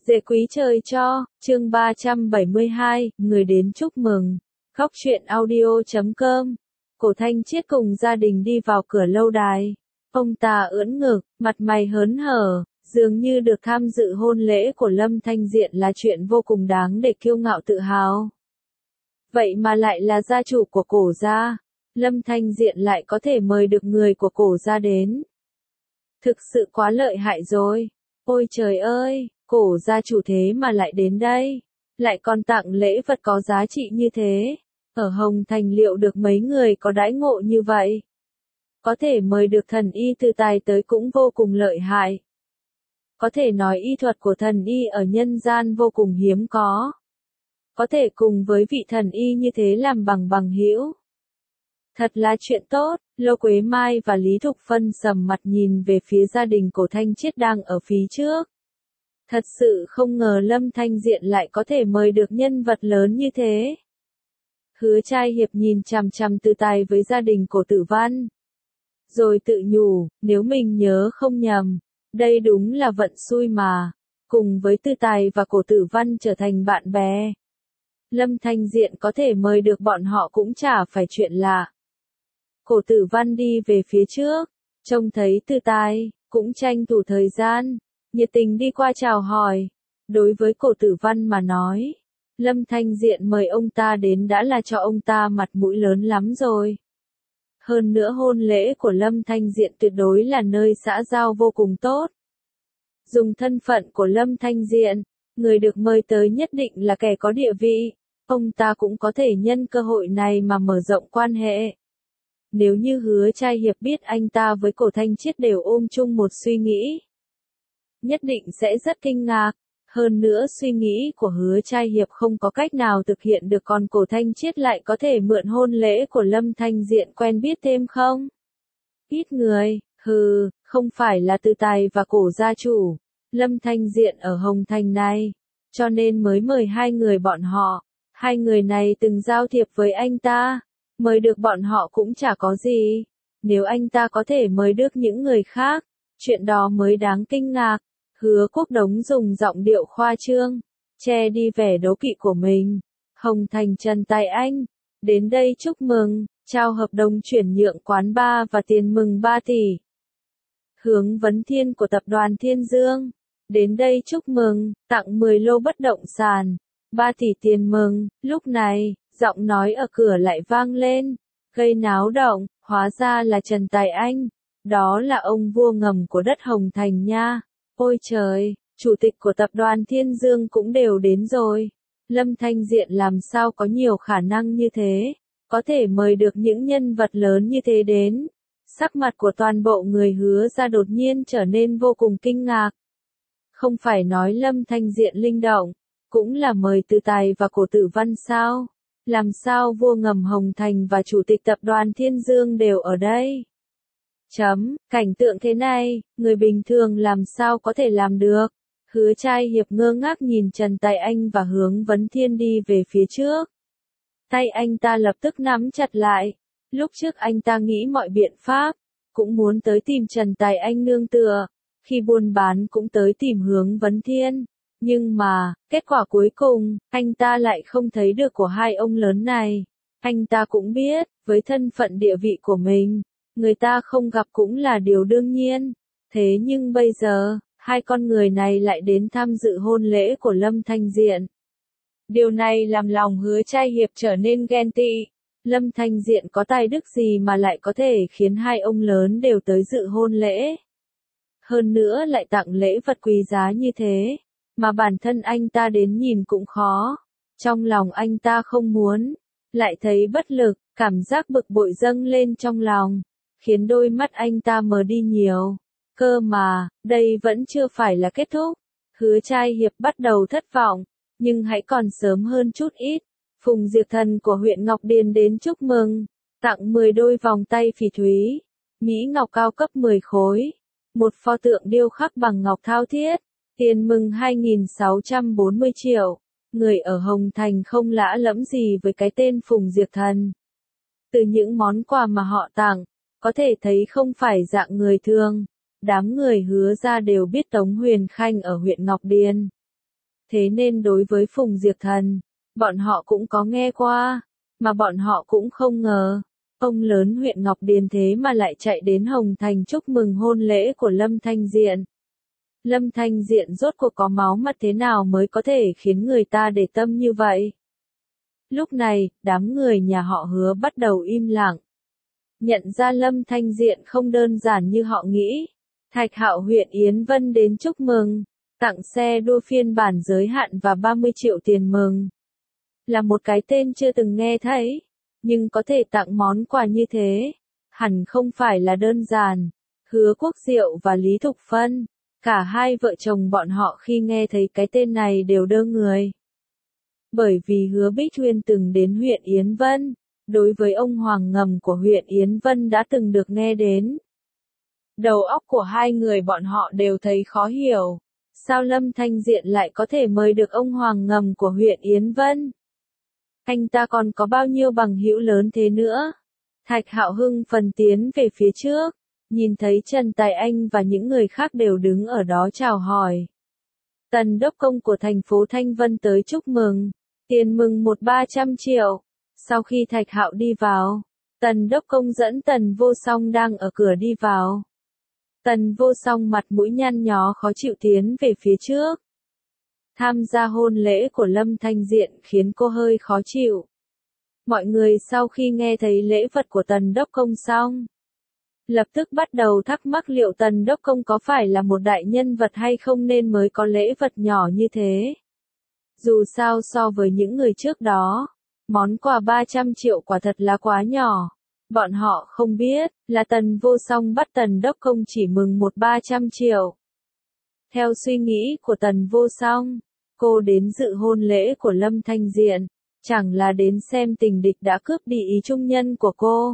Dễ quý trời cho, chương 372, người đến chúc mừng. Góc truyện audio.com. Cổ Thanh Chiết cùng gia đình đi vào cửa lâu đài. Ông ta ưỡn ngực, mặt mày hớn hở, dường như được tham dự hôn lễ của Lâm Thanh Diện là chuyện vô cùng đáng để kiêu ngạo tự hào. Vậy mà lại là gia chủ của cổ gia, Lâm Thanh Diện lại có thể mời được người của cổ gia đến. Thực sự quá lợi hại rồi. Ôi trời ơi, cổ gia chủ thế mà lại đến đây, lại còn tặng lễ vật có giá trị như thế. Ở Hồng Thành liệu được mấy người có đãi ngộ như vậy? Có thể mời được thần y từ tài tới cũng vô cùng lợi hại. Có thể nói y thuật của thần y ở nhân gian vô cùng hiếm có. Có thể cùng với vị thần y như thế làm bằng hữu. Thật là chuyện tốt. Lô Quế Mai và Lý Thục Phân sầm mặt nhìn về phía gia đình Cổ Thanh Chiết đang ở phía trước. Thật sự không ngờ Lâm Thanh Diện lại có thể mời được nhân vật lớn như thế. Hứa Trai Hiệp nhìn chằm chằm Từ Tài với gia đình Cổ Tử Văn. Rồi tự nhủ, nếu mình nhớ không nhầm, đây đúng là vận xui mà. Cùng với Từ Tài và Cổ Tử Văn trở thành bạn bè. Lâm Thanh Diện có thể mời được bọn họ cũng chả phải chuyện lạ. Cổ Tử Văn đi về phía trước, trông thấy Từ Tài, cũng tranh thủ thời gian, nhiệt tình đi qua chào hỏi. Đối với Cổ Tử Văn mà nói, Lâm Thanh Diện mời ông ta đến đã là cho ông ta mặt mũi lớn lắm rồi. Hơn nữa hôn lễ của Lâm Thanh Diện tuyệt đối là nơi xã giao vô cùng tốt. Dùng thân phận của Lâm Thanh Diện, người được mời tới nhất định là kẻ có địa vị, ông ta cũng có thể nhân cơ hội này mà mở rộng quan hệ. Nếu như Hứa Trai Hiệp biết anh ta với Cổ Thanh Chiết đều ôm chung một suy nghĩ, nhất định sẽ rất kinh ngạc. Hơn nữa suy nghĩ của Hứa Trai Hiệp không có cách nào thực hiện được, còn Cổ Thanh Chiết lại có thể mượn hôn lễ của Lâm Thanh Diện quen biết thêm không? Ít người, không phải là Từ Tài và Cổ gia chủ, Lâm Thanh Diện ở Hồng Thành này, cho nên mới mời hai người bọn họ. Hai người này từng giao thiệp với anh ta, mời được bọn họ cũng chả có gì. Nếu anh ta có thể mời được những người khác, chuyện đó mới đáng kinh ngạc. Hứa Quốc Đống dùng giọng điệu khoa trương, che đi vẻ đố kỵ của mình. Hồng Thành Trần Tài Anh, đến đây chúc mừng, trao hợp đồng chuyển nhượng quán bar và tiền mừng 3 tỷ. Hướng Vấn Thiên của tập đoàn Thiên Dương, đến đây chúc mừng, tặng 10 lô bất động sản, 3 tỷ tiền mừng. Lúc này, giọng nói ở cửa lại vang lên, gây náo động, hóa ra là Trần Tài Anh, đó là ông vua ngầm của đất Hồng Thành nha. Ôi trời, chủ tịch của tập đoàn Thiên Dương cũng đều đến rồi. Lâm Thanh Diện làm sao có nhiều khả năng như thế, có thể mời được những nhân vật lớn như thế đến. Sắc mặt của toàn bộ người Hứa gia đột nhiên trở nên vô cùng kinh ngạc. Không phải nói Lâm Thanh Diện linh động, cũng là mời Từ Tài và Cổ Tử Văn sao? Làm sao vua ngầm Hồng Thành và chủ tịch tập đoàn Thiên Dương đều ở đây? Cảnh tượng thế này, người bình thường làm sao có thể làm được? Hứa Trai Hiệp ngơ ngác nhìn Trần Tài Anh và Hướng Vấn Thiên đi về phía trước. Tay anh ta lập tức nắm chặt lại. Lúc trước anh ta nghĩ mọi biện pháp, cũng muốn tới tìm Trần Tài Anh nương tựa. Khi buôn bán cũng tới tìm Hướng Vấn Thiên. Nhưng mà, kết quả cuối cùng, anh ta lại không thấy được của hai ông lớn này. Anh ta cũng biết, với thân phận địa vị của mình, người ta không gặp cũng là điều đương nhiên. Thế nhưng bây giờ, hai con người này lại đến tham dự hôn lễ của Lâm Thanh Diện. Điều này làm lòng Hứa Trai Hiệp trở nên ghen tị. Lâm Thanh Diện có tài đức gì mà lại có thể khiến hai ông lớn đều tới dự hôn lễ. Hơn nữa lại tặng lễ vật quý giá như thế, mà bản thân anh ta đến nhìn cũng khó. Trong lòng anh ta không muốn, lại thấy bất lực, cảm giác bực bội dâng lên trong lòng, khiến đôi mắt anh ta mờ đi nhiều. Cơ mà, đây vẫn chưa phải là kết thúc. Hứa Trai Hiệp bắt đầu thất vọng, nhưng hãy còn sớm hơn chút ít. Phùng Diệp Thần của huyện Ngọc Điền đến chúc mừng, tặng 10 đôi vòng tay phỉ thúy, mỹ ngọc cao cấp 10 khối, một pho tượng điêu khắc bằng ngọc thao thiết, tiền mừng 2.640 triệu. Người ở Hồng Thành không lạ lẫm gì với cái tên Phùng Diệp Thần. Từ những món quà mà họ tặng, có thể thấy không phải dạng người thường. Đám người Hứa gia đều biết Tống Huyền Khanh ở huyện Ngọc Điền Thế nên đối với Phùng Diệp Thần, bọn họ cũng có nghe qua, mà bọn họ cũng không ngờ. Ông lớn huyện Ngọc Điền thế mà lại chạy đến Hồng Thành chúc mừng hôn lễ của Lâm Thanh Diện. Lâm Thanh Diện rốt cuộc có máu mặt thế nào mới có thể khiến người ta để tâm như vậy? Lúc này, đám người nhà họ Hứa bắt đầu im lặng. Nhận ra Lâm Thanh Diện không đơn giản như họ nghĩ. Thạch Hạo huyện Yến Vân đến chúc mừng, tặng xe đua phiên bản giới hạn và 30 triệu tiền mừng. Là một cái tên chưa từng nghe thấy, nhưng có thể tặng món quà như thế, hẳn không phải là đơn giản. Hứa Quốc Diệu và Lý Thục Phân, cả hai vợ chồng bọn họ khi nghe thấy cái tên này đều đơ người. Bởi vì Hứa Bích Huyên từng đến huyện Yến Vân, đối với ông Hoàng Ngầm của huyện Yến Vân đã từng được nghe đến. Đầu óc của hai người bọn họ đều thấy khó hiểu. Sao Lâm Thanh Diện lại có thể mời được ông Hoàng Ngầm của huyện Yến Vân? Anh ta còn có bao nhiêu bằng hữu lớn thế nữa? Thạch Hạo hưng phần tiến về phía trước, nhìn thấy Trần Tài Anh và những người khác đều đứng ở đó chào hỏi. Tần đốc công của thành phố Thanh Vân tới chúc mừng, tiền mừng 100-300 triệu. Sau khi Thạch Hạo đi vào, Tần đốc công dẫn Tần Vô Song đang ở cửa đi vào. Tần Vô Song mặt mũi nhăn nhó khó chịu tiến về phía trước. Tham gia hôn lễ của Lâm Thanh Diện khiến cô hơi khó chịu. Mọi người sau khi nghe thấy lễ vật của Tần đốc công xong, lập tức bắt đầu thắc mắc liệu Tần đốc công có phải là một đại nhân vật hay không nên mới có lễ vật nhỏ như thế. Dù sao so với những người trước đó, món quà 300 triệu quả thật là quá nhỏ. Bọn họ không biết, là Tần Vô Song bắt Tần đốc công chỉ mừng 100-300 triệu. Theo suy nghĩ của Tần Vô Song, cô đến dự hôn lễ của Lâm Thanh Diện, chẳng là đến xem tình địch đã cướp đi ý trung nhân của cô.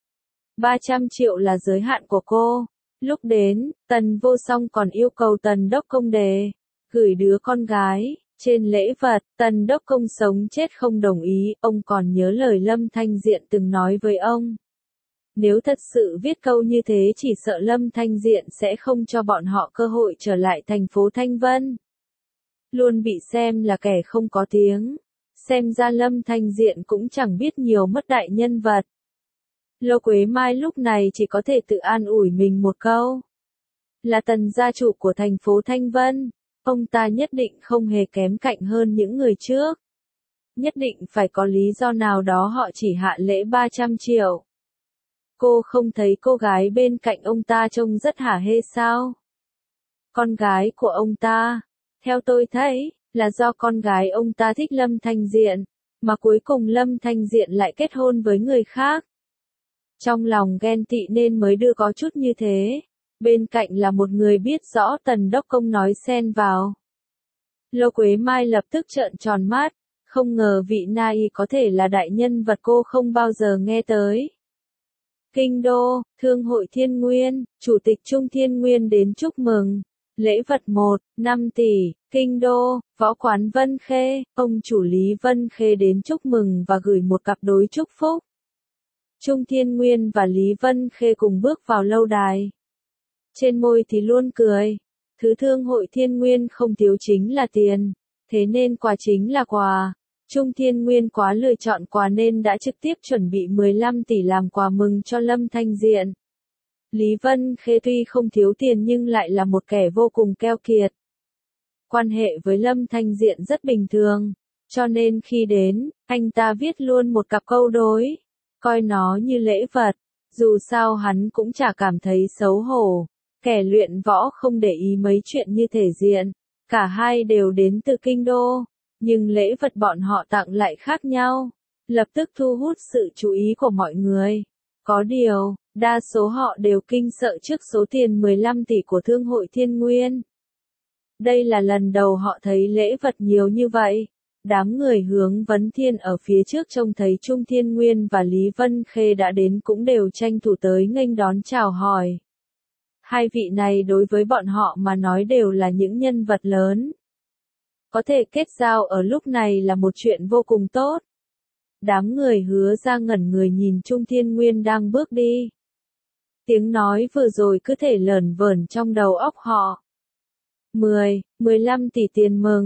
300 triệu là giới hạn của cô. Lúc đến, Tần Vô Song còn yêu cầu Tần đốc công gửi đứa con gái. Trên lễ vật, Tần đốc công sống chết không đồng ý, ông còn nhớ lời Lâm Thanh Diện từng nói với ông. Nếu thật sự viết câu như thế chỉ sợ Lâm Thanh Diện sẽ không cho bọn họ cơ hội trở lại thành phố Thanh Vân. Luôn bị xem là kẻ không có tiếng. Xem ra Lâm Thanh Diện cũng chẳng biết nhiều mất đại nhân vật. Lô Quế Mai lúc này chỉ có thể tự an ủi mình một câu. Là Tần gia chủ của thành phố Thanh Vân, ông ta nhất định không hề kém cạnh hơn những người trước. Nhất định phải có lý do nào đó họ chỉ hạ lễ 300 triệu. Cô không thấy cô gái bên cạnh ông ta trông rất hả hê sao? Con gái của ông ta, theo tôi thấy, là do con gái ông ta thích Lâm Thanh Diện, mà cuối cùng Lâm Thanh Diện lại kết hôn với người khác. Trong lòng ghen tị nên mới đưa có chút như thế. Bên cạnh là một người biết rõ Tần đốc công nói xen vào. Lô Quế Mai lập tức trợn tròn mắt, không ngờ vị Na Y có thể là đại nhân vật cô không bao giờ nghe tới. Kinh đô, Thương hội Thiên Nguyên, Chủ tịch Trung Thiên Nguyên đến chúc mừng. Lễ vật 1,5 tỷ, Kinh đô, võ quán Vân Khê, ông chủ Lý Vân Khê đến chúc mừng và gửi một cặp đối chúc phúc. Trung Thiên Nguyên và Lý Vân Khê cùng bước vào lâu đài. Trên môi thì luôn cười. Thứ Thương hội Thiên Nguyên không thiếu chính là tiền. Thế nên quà chính là quà. Trung Thiên Nguyên quá lựa chọn quà nên đã trực tiếp chuẩn bị 15 tỷ làm quà mừng cho Lâm Thanh Diện. Lý Vân Khê tuy không thiếu tiền nhưng lại là một kẻ vô cùng keo kiệt. Quan hệ với Lâm Thanh Diện rất bình thường. Cho nên khi đến, anh ta viết luôn một cặp câu đối. Coi nó như lễ vật. Dù sao hắn cũng chả cảm thấy xấu hổ. Kẻ luyện võ không để ý mấy chuyện như thể diện. Cả hai đều đến từ kinh đô. Nhưng lễ vật bọn họ tặng lại khác nhau. Lập tức thu hút sự chú ý của mọi người. Có điều, đa số họ đều kinh sợ trước số tiền 15 tỷ của Thương hội Thiên Nguyên. Đây là lần đầu họ thấy lễ vật nhiều như vậy. Đám người hướng vấn thiên ở phía trước trông thấy Trung Thiên Nguyên và Lý Vân Khê đã đến cũng đều tranh thủ tới nghênh đón chào hỏi. Hai vị này đối với bọn họ mà nói đều là những nhân vật lớn. Có thể kết giao ở lúc này là một chuyện vô cùng tốt. Đám người Hứa ra ngẩn người nhìn Trung Thiên Nguyên đang bước đi. Tiếng nói vừa rồi cứ thể lởn vởn trong đầu óc họ. 15 tỷ tiền mừng.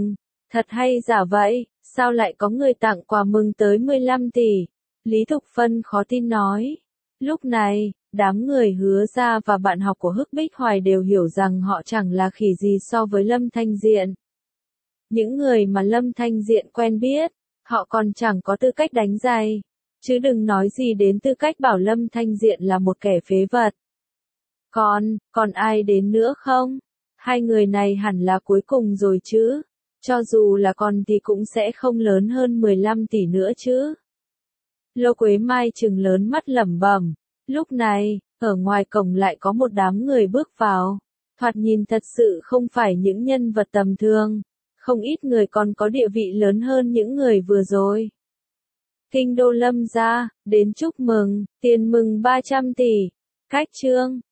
Thật hay giả vậy, sao lại có người tặng quà mừng tới 15 tỷ? Lý Thục Phân khó tin nói. Lúc này, đám người Hứa Gia và bạn học của Hức Bích Hoài đều hiểu rằng họ chẳng là khỉ gì so với Lâm Thanh Diện. Những người mà Lâm Thanh Diện quen biết, họ còn chẳng có tư cách đánh giày, chứ đừng nói gì đến tư cách bảo Lâm Thanh Diện là một kẻ phế vật. Còn ai đến nữa không? Hai người này hẳn là cuối cùng rồi chứ. Cho dù là còn thì cũng sẽ không lớn hơn 15 tỷ nữa chứ. Lô Quế Mai trừng lớn mắt lẩm bẩm. Lúc này, ở ngoài cổng lại có một đám người bước vào. Thoạt nhìn thật sự không phải những nhân vật tầm thường. Không ít người còn có địa vị lớn hơn những người vừa rồi. Kinh đô Lâm gia, đến chúc mừng, tiền mừng 300 tỷ. Cách chương.